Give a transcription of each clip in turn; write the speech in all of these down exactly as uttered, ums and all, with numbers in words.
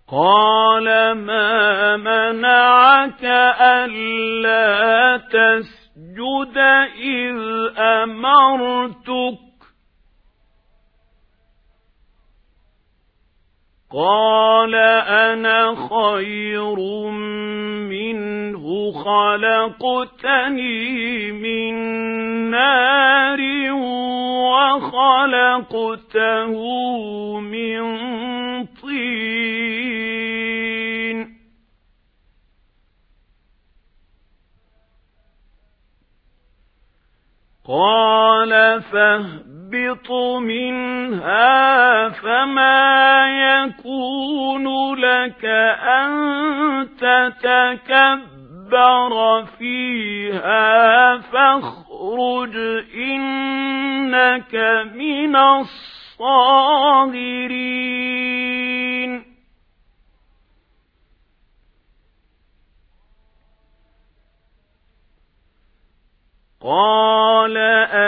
قال ما منعك ألا تسجد إذ أمرتك قال أنا خير منه خلقتني من نار وخلقته من طين قال فاهبط منها فما يكون لك أن تتكبر فيها فاخرج إنك من الصاغرين قال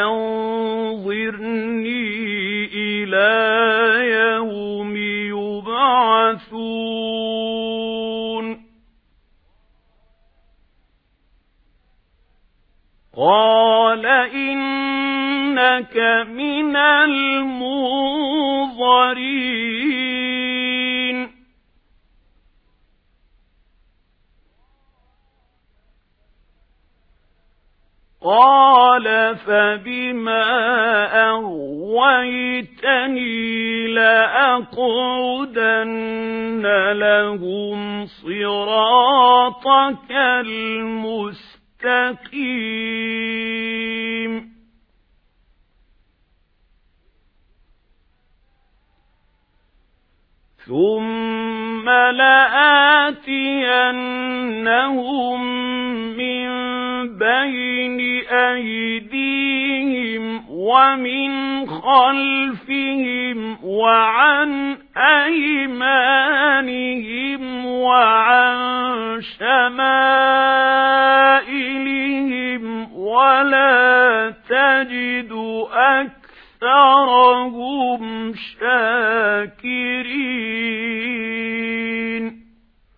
أنظرني إلى يوم يبعثون قال إنك من المنظرين قال فبما أغويتني لأقعدن لهم صراطك المستقيم ثم لآتينهم من بين أيديهم ومن خلفهم وعن أيمانهم وعن شمائلهم ولا تجد أكثرهم شاكرين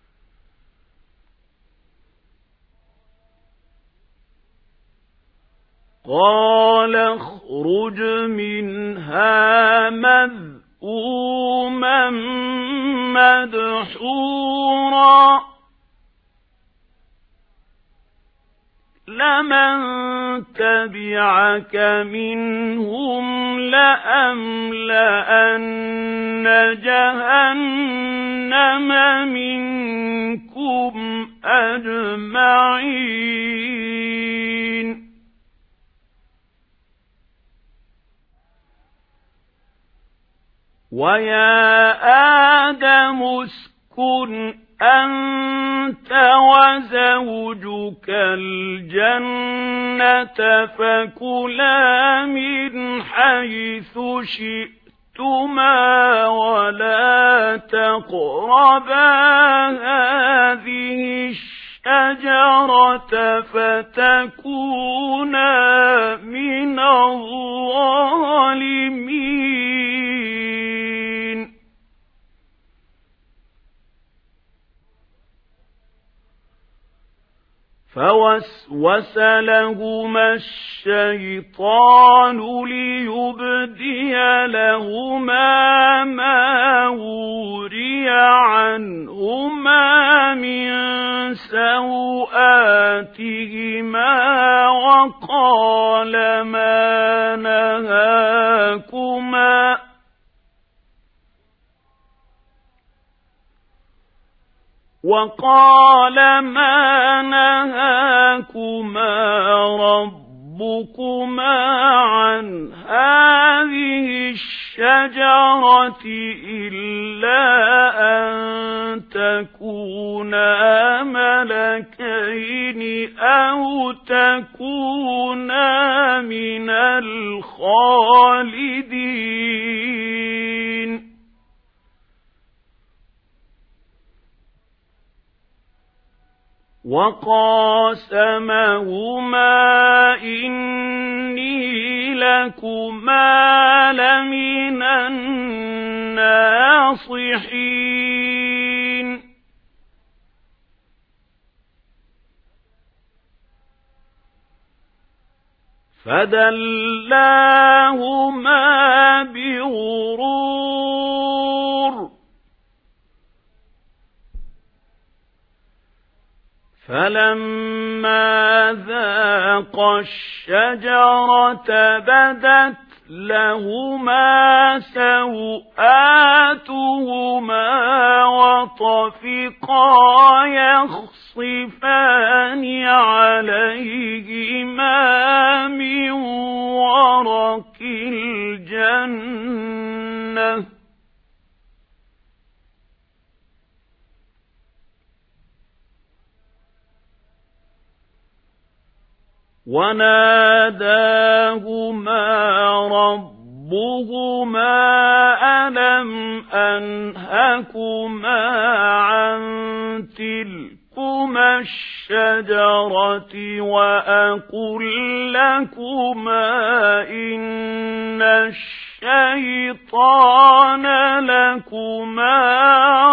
قال اخرج منها مذءوما مدحورا لمن تبعك منهم لأملأن جهنم منكم أجمعين ويا آدم اسكن أنت وزوجك الجنة فكلا من حيث شئتما ولا تقربا هذه الشجرة فتكونا من الظالمين فوسوس لهما الشيطان ليبدي لهما ما وري عنهما من سوآتهما وقال ما نهاكما وقال ما نهاكما ربكما عن هذه الشجرة إلا أن تكونا ملكين أو تكونا من الخالدين وقاسمهما إني لكما لمن الناصحين فدلاهما بغرور فلما ذاقا الشجرة بدت لهما سوآتهما وطفقا يخصفان عليهما من ورق الجنة وناداهما ربهما ألم أنهكما عن تلكما الشجرة وأقل لكما إن الشيطان لكما